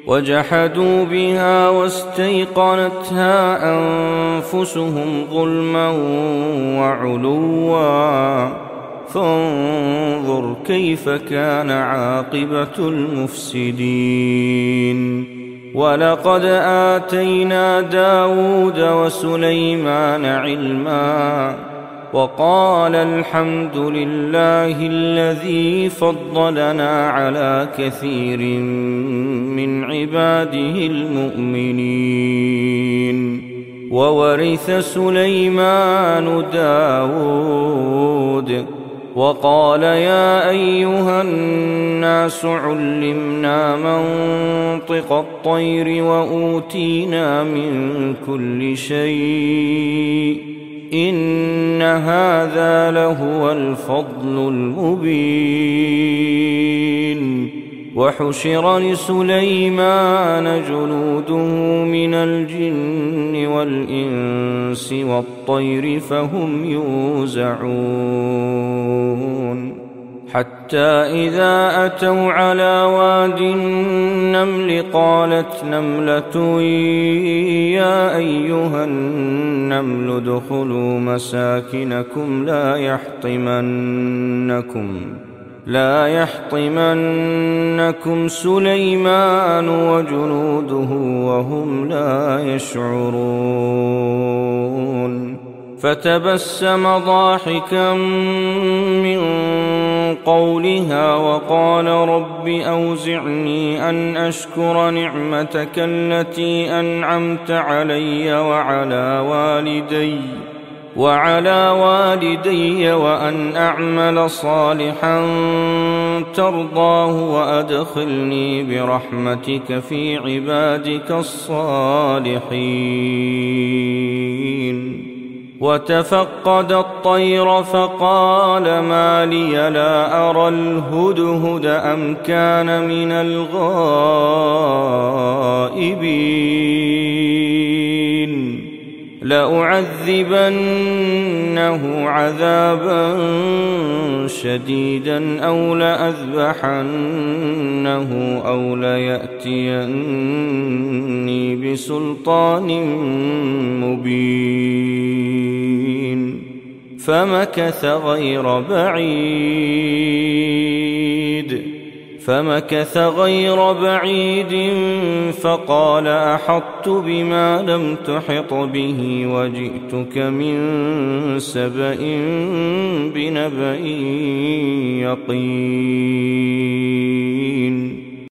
وجحدوا بها واستيقنتها أنفسهم ظلما وعلوا فانظر كيف كان عاقبة المفسدين ولقد آتينا داود وسليمان علما وقال الحمد لله الذي فضلنا على كثير من عباده المؤمنين وورث سليمان داود وقال يا أيها الناس علمنا منطق الطير وأوتينا من كل شيء إن هذا لهو الفضل المبين وحشر لسليمان جنوده من الجن والإنس والطير فهم يوزعون حتى إذا أتوا على واد النمل قالت نملة يا أيها النمل ادخلوا مساكنكم لا يحطمنكم سليمان وجنوده وهم لا يشعرون فتبسم ضاحكا من قولها وقال رب أوزعني أن أشكر نعمتك التي أنعمت علي وعلى والدي وأن أعمل صالحا ترضاه وأدخلني برحمتك في عبادك الصالحين وتفقد الطير فقال ما لي لا أرى الهدهد أم كان من الغائبين لأعذبنه عذابا شديدا أو لأذبحنه أو ليأتيني بسلطان مبين فمكث غير بعيد فقال أحطت بما لم تحط به وجئتك من سبأ بنبأ يقين